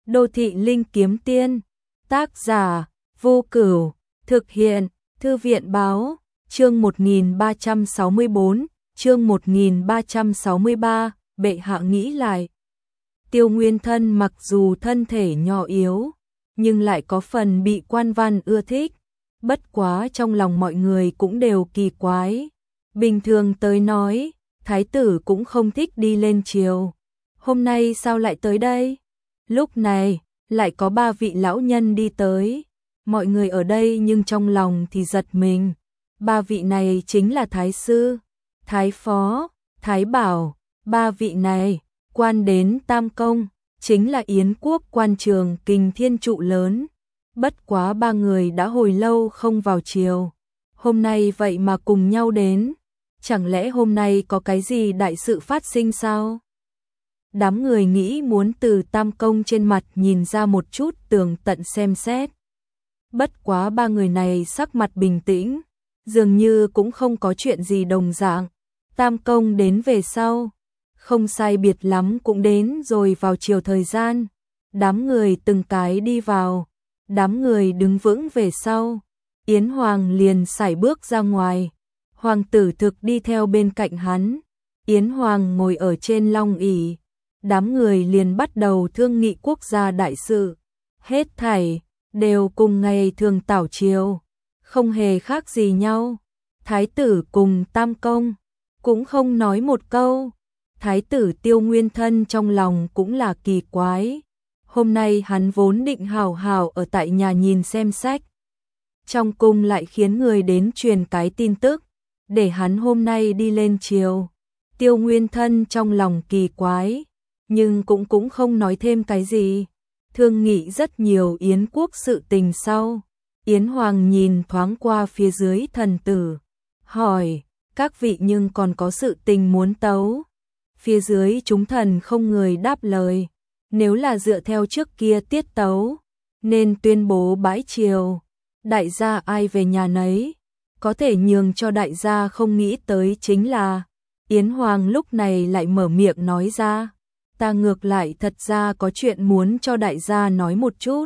Đô thị linh kiếm tiên, tác giả, Vô Cửu, thực hiện, Thư viện báo, chương 1364, chương 1363, bệ hạ nghĩ lại. Tiêu Nguyên Thân mặc dù thân thể nhỏ yếu, nhưng lại có phần bị quan văn ưa thích, bất quá trong lòng mọi người cũng đều kỳ quái. Bình thường tới nói, thái tử cũng không thích đi lên triều. Hôm nay sao lại tới đây? Lúc này, lại có 3 vị lão nhân đi tới. Mọi người ở đây nhưng trong lòng thì giật mình. 3 vị này chính là Thái Sư, Thái Phó, Thái Bảo. 3 vị này, quan đến Tam Công, chính là Yến quốc quan trường Kình Thiên trụ lớn. Bất quá 3 người đã hồi lâu không vào triều. Hôm nay vậy mà cùng nhau đến. Chẳng lẽ hôm nay có cái gì đại sự phát sinh sao? Đám người nghĩ muốn từ Tam Công trên mặt nhìn ra một chút tường tận xem xét. Bất quá 3 người này sắc mặt bình tĩnh, dường như cũng không có chuyện gì đồng dạng. Tam Công đến về sau, không sai biệt lắm cũng đến rồi vào chiều thời gian. Đám người từng cái đi vào, đám người đứng vững về sau. Yến Hoàng liền sải bước ra ngoài, hoàng tử Thực đi theo bên cạnh hắn. Yến Hoàng ngồi ở trên long ỷ. Đám người liền bắt đầu thương nghị quốc gia đại sự. Hết thảy đều cùng ngày thường tảo chiều, không hề khác gì nhau. Thái tử cùng Tam Công cũng không nói một câu. Thái tử Tiêu Nguyên Thân trong lòng cũng là kỳ quái. Hôm nay hắn vốn định hào hào ở tại nhà nhìn xem sách. Trong cung lại khiến người đến truyền cái tin tức, để hắn hôm nay đi lên triều. Tiêu Nguyên Thân trong lòng kỳ quái, nhưng cũng không nói thêm cái gì. Thương nghị rất nhiều Yến quốc sự tình sau. Yến Hoàng nhìn thoáng qua phía dưới thần tử, hỏi, các vị nhưng còn có sự tình muốn tấu? Phía dưới chúng thần không người đáp lời. Nếu là dựa theo trước kia tiết tấu, nên tuyên bố bãi triều, đại gia ai về nhà nấy. Có thể nhường cho đại gia không nghĩ tới chính là, Yến Hoàng lúc này lại mở miệng nói ra, ta ngược lại thật ra có chuyện muốn cho đại gia nói một chút.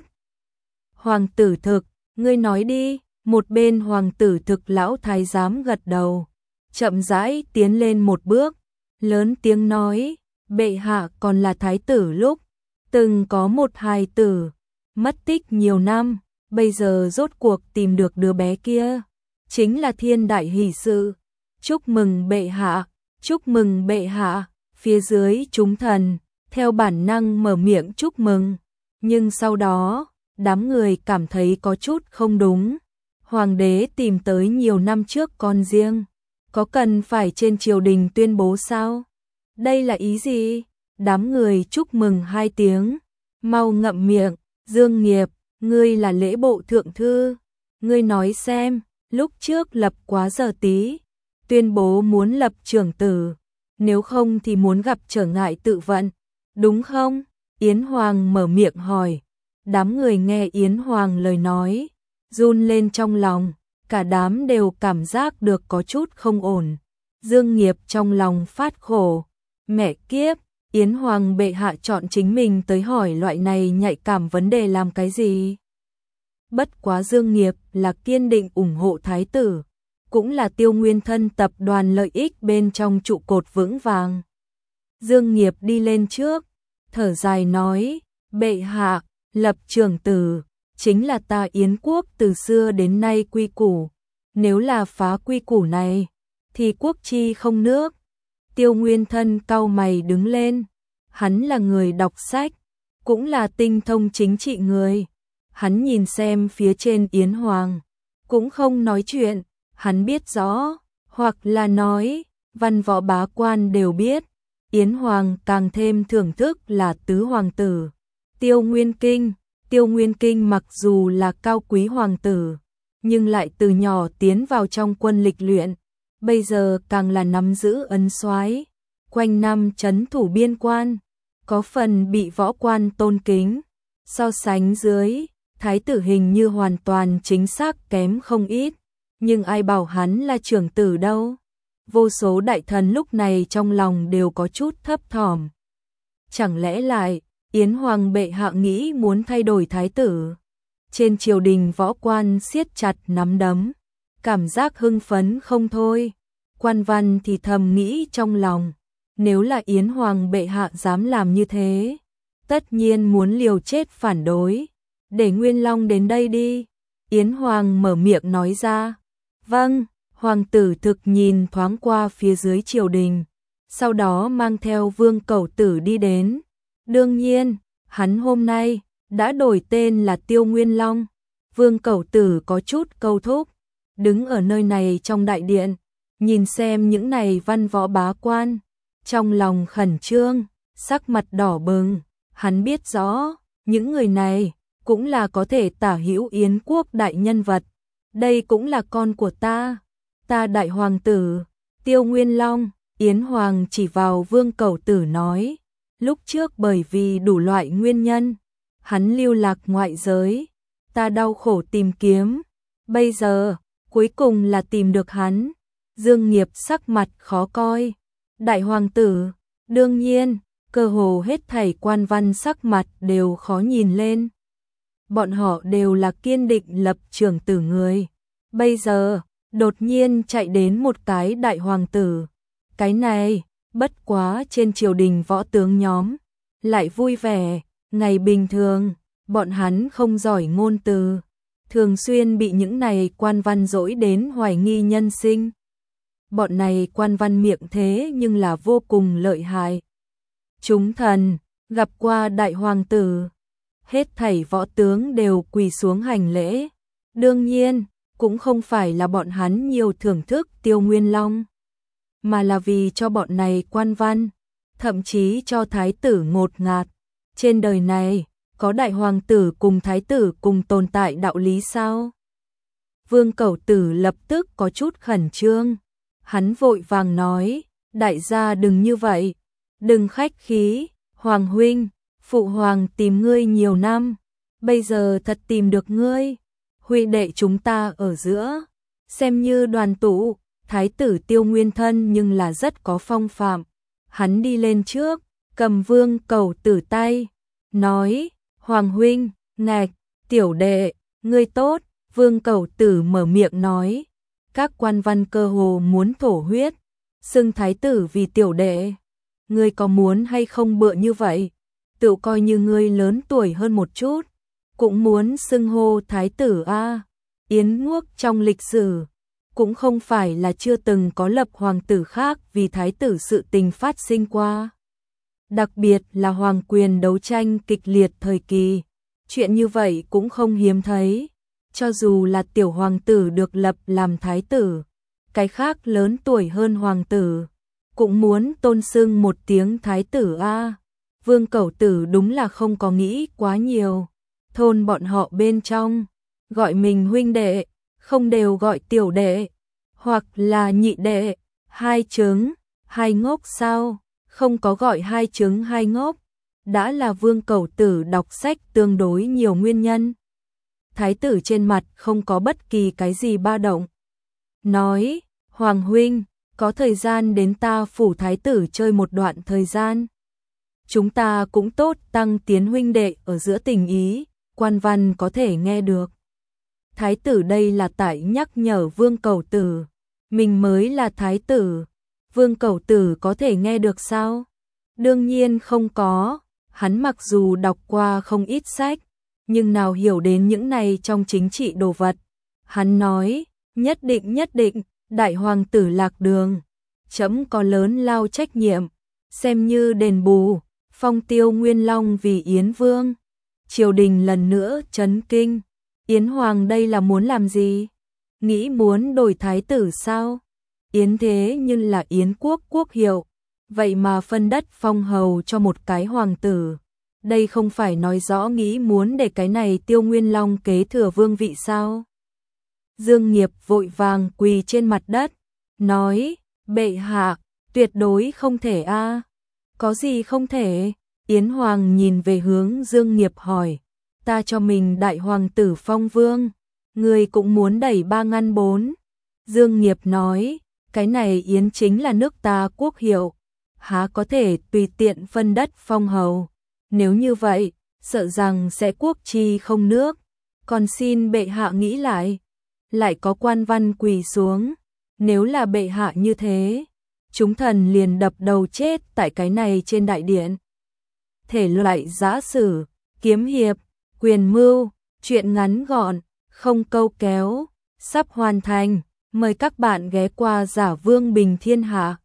Hoàng tử Thực, ngươi nói đi. Một bên hoàng tử Thực lão thái giám gật đầu, chậm rãi tiến lên một bước, lớn tiếng nói, bệ hạ còn là thái tử lúc từng có một hài tử, mất tích nhiều năm, bây giờ rốt cuộc tìm được đứa bé kia, chính là thiên đại hỷ sự. Chúc mừng bệ hạ, chúc mừng bệ hạ. Phía dưới chúng thần theo bản năng mở miệng chúc mừng, nhưng sau đó, đám người cảm thấy có chút không đúng. Hoàng đế tìm tới nhiều năm trước con riêng, có cần phải trên triều đình tuyên bố sao? Đây là ý gì? Đám người chúc mừng 2 tiếng, mau ngậm miệng. Dương Nghiệp, ngươi là lễ bộ thượng thư, ngươi nói xem, lúc trước lập quá giờ tí, tuyên bố muốn lập trưởng tử, nếu không thì muốn gặp trở ngại tự vận, đúng không? Yến Hoàng mở miệng hỏi. Đám người nghe Yến Hoàng lời nói, run lên trong lòng, cả đám đều cảm giác được có chút không ổn. Dương Nghiệp trong lòng phát khổ, mẹ kiếp, Yến Hoàng bệ hạ chọn chính mình tới hỏi loại này nhạy cảm vấn đề làm cái gì? Bất quá Dương Nghiệp là kiên định ủng hộ thái tử, cũng là Tiêu Nguyên Thân tập đoàn lợi ích bên trong trụ cột vững vàng. Dương Nghiệp đi lên trước, thở dài nói, bệ hạ, lập trưởng tử, chính là ta Yến quốc từ xưa đến nay quy củ. Nếu là phá quy củ này, thì quốc chi không nước. Tiêu Nguyên Thân cau mày đứng lên. Hắn là người đọc sách, cũng là tinh thông chính trị người. Hắn nhìn xem phía trên Yến Hoàng, cũng không nói chuyện. Hắn biết rõ, hoặc là nói, văn võ bá quan đều biết. Yến Hoàng càng thêm thưởng thức là tứ hoàng tử, Tiêu Nguyên Kinh. Tiêu Nguyên Kinh mặc dù là cao quý hoàng tử, nhưng lại từ nhỏ tiến vào trong quân lịch luyện, bây giờ càng là nắm giữ ấn soái, quanh năm trấn thủ biên quan, có phần bị võ quan tôn kính. So sánh dưới, thái tử hình như hoàn toàn chính xác kém không ít, nhưng ai bảo hắn là trưởng tử đâu. Vô số đại thần lúc này trong lòng đều có chút thấp thỏm. Chẳng lẽ lại Yến Hoàng bệ hạ nghĩ muốn thay đổi thái tử. Trên triều đình võ quan siết chặt nắm đấm, cảm giác hưng phấn không thôi. Quan văn thì thầm nghĩ trong lòng, nếu là Yến Hoàng bệ hạ dám làm như thế, tất nhiên muốn liều chết phản đối. Để Nguyên Long đến đây đi. Yến Hoàng mở miệng nói ra. Vâng. Hoàng tử thực nhìn thoáng qua phía dưới triều đình, sau đó mang theo Vương Cẩu Tử đi đến. Đương nhiên, hắn hôm nay đã đổi tên là Tiêu Nguyên Long. Vương Cẩu Tử có chút câu thúc, đứng ở nơi này trong đại điện, nhìn xem những này văn võ bá quan, trong lòng khẩn trương, sắc mặt đỏ bừng. Hắn biết rõ, những người này cũng là có thể tả hữu Yến quốc đại nhân vật. Đây cũng là con của ta đại hoàng tử, Tiêu Nguyên Long. Yến Hoàng chỉ vào Vương Cẩu Tử nói, lúc trước bởi vì đủ loại nguyên nhân, hắn lưu lạc ngoại giới, ta đau khổ tìm kiếm, bây giờ, cuối cùng là tìm được hắn. Dương Nghiệp sắc mặt khó coi. Đại hoàng tử, đương nhiên, cơ hồ hết thảy quan văn sắc mặt đều khó nhìn lên. Bọn họ đều là kiên định lập trường tử người. Bây giờ, đột nhiên chạy đến một cái đại hoàng tử. Cái này, bất quá trên triều đình võ tướng nhóm, lại vui vẻ. Ngày bình thường, bọn hắn không giỏi ngôn từ, thường xuyên bị những này quan văn dỗi đến hoài nghi nhân sinh. Bọn này quan văn miệng thế nhưng là vô cùng lợi hại. Chúng thần, gặp qua đại hoàng tử, hết thảy võ tướng đều quỳ xuống hành lễ. Đương nhiên, cũng không phải là bọn hắn nhiều thưởng thức Tiêu Nguyên Long, mà là vì cho bọn này quan văn, thậm chí cho thái tử ngột ngạt. Trên đời này, có đại hoàng tử cùng thái tử cùng tồn tại đạo lý sao? Vương Cẩu Tử lập tức có chút khẩn trương. Hắn vội vàng nói, đại gia đừng như vậy, đừng khách khí, Hoàng huynh, phụ hoàng tìm ngươi nhiều năm, bây giờ thật tìm được ngươi. Huy đệ chúng ta ở giữa, xem như đoàn tụ. Thái tử Tiêu Nguyên Thân nhưng là rất có phong phạm. Hắn đi lên trước, cầm Vương Cẩu Tử tay, nói, Hoàng huynh, ngạch, tiểu đệ, ngươi tốt. Vương Cẩu Tử mở miệng nói, các quan văn cơ hồ muốn thổ huyết, xưng thái tử vì tiểu đệ. Ngươi có muốn hay không bựa như vậy? Tự coi như ngươi lớn tuổi hơn một chút, cũng muốn xưng hô thái tử a. Yến quốc trong lịch sử, cũng không phải là chưa từng có lập hoàng tử khác vì thái tử sự tình phát sinh qua. Đặc biệt là hoàng quyền đấu tranh kịch liệt thời kỳ, chuyện như vậy cũng không hiếm thấy. Cho dù là tiểu hoàng tử được lập làm thái tử, cái khác lớn tuổi hơn hoàng tử, cũng muốn tôn xưng một tiếng thái tử a. Vương Cẩu Tử đúng là không có nghĩ quá nhiều. Thôn bọn họ bên trong, gọi mình huynh đệ, không đều gọi tiểu đệ, hoặc là nhị đệ, hai trứng, hai ngốc sao, không có gọi hai trứng hai ngốc. Đã là Vương Cẩu Tử đọc sách tương đối nhiều nguyên nhân. Thái tử trên mặt không có bất kỳ cái gì ba động. Nói, Hoàng huynh, có thời gian đến ta phủ thái tử chơi một đoạn thời gian. Chúng ta cũng tốt tăng tiến huynh đệ ở giữa tình ý, quan văn có thể nghe được. Thái tử đây là tại nhắc nhở Vương Cẩu Tử, mình mới là thái tử. Vương Cẩu Tử có thể nghe được sao? Đương nhiên không có, hắn mặc dù đọc qua không ít sách, nhưng nào hiểu đến những này trong chính trị đồ vật. Hắn nói, nhất định, đại hoàng tử lạc đường, chấm có lớn lao trách nhiệm, xem như đền bù, phong Tiêu Nguyên Long vì Yến Vương. Triều đình lần nữa chấn kinh, Yến Hoàng đây là muốn làm gì? Nghĩ muốn đổi thái tử sao? Yến thế nhưng là Yến quốc quốc hiệu, vậy mà phân đất phong hầu cho một cái hoàng tử. Đây không phải nói rõ nghĩ muốn để cái này Tiêu Nguyên Long kế thừa vương vị sao? Dương Nghiệp vội vàng quỳ trên mặt đất, nói, bệ hạ, tuyệt đối không thể a. Có gì không thể? Yến Hoàng nhìn về hướng Dương Nghiệp hỏi, ta cho mình đại hoàng tử phong vương, người cũng muốn đẩy ba ngăn bốn. Dương Nghiệp nói, cái này Yến chính là nước ta quốc hiệu, há có thể tùy tiện phân đất phong hầu. nếu như vậy, sợ rằng sẽ quốc chi không nước, còn xin bệ hạ nghĩ lại có quan văn quỳ xuống, nếu là bệ hạ như thế, chúng thần liền đập đầu chết tại cái này trên đại điện. Thể loại giã sử, kiếm hiệp, quyền mưu, truyện ngắn gọn, không câu kéo, sắp hoàn thành, mời các bạn ghé qua Giả Vương Bình Thiên Hạ.